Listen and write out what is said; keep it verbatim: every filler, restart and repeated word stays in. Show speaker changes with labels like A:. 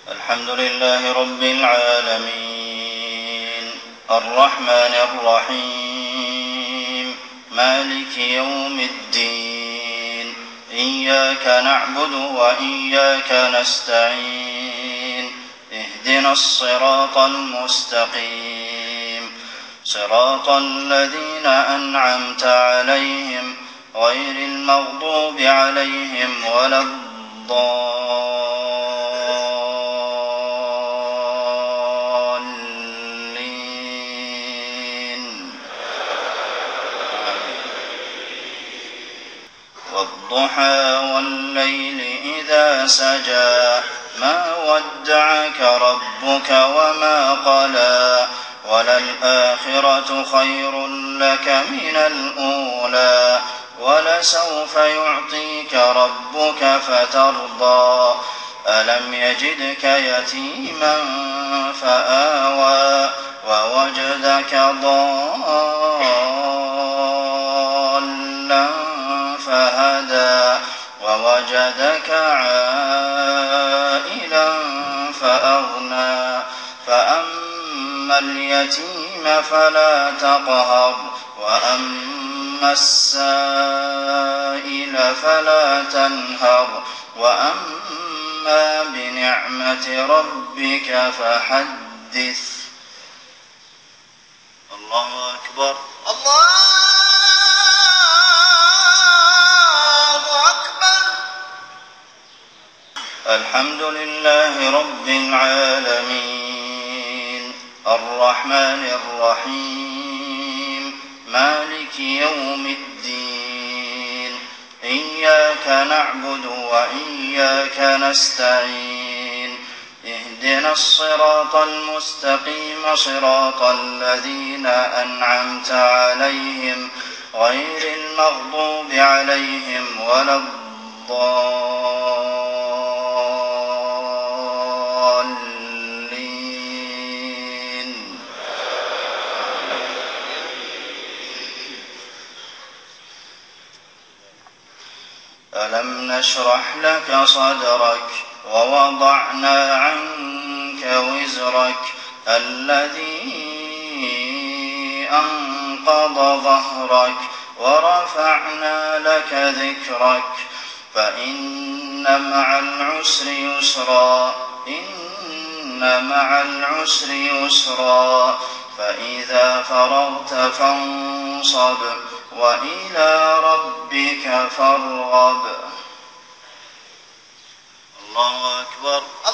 A: الحمد لله رب العالمين الرحمن الرحيم مالك يوم الدين إياك نعبد وإياك نستعين اهدنا الصراط المستقيم صراط الذين أنعمت عليهم غير المغضوب عليهم ولا الضالين والضحى والليل إذا سجى ما ودعك ربك وما قلى وللآخرة خير لك من الأولى ولسوف يعطيك ربك فترضى ألم يجدك يتيما فآوى ووجدك ضالا فهدى ووجدك عائلا فأغنى فأما اليتيم فلا تقهر وأما السائل فلا تنهر وأما بنعمة ربك فحدث. الله أكبر.
B: الله أكبر.
A: الحمد لله رب العالمين الرحمن الرحيم مالك يوم الدين إياك نعبد وإياك نستعين اهدنا الصراط المستقيم صراط الذين أنعمت عليهم غير المغضوب عليهم ولا الضالين. ألم نشرح لك صدرك ووضعنا عنك وزرك الذي أنقض ظهرك ورفعنا لك ذكرك فإن مع العسر يسرا إن مع العسر يسرا فإذا فرغت فانصب وإلى ربك فارغب. الله أكبر.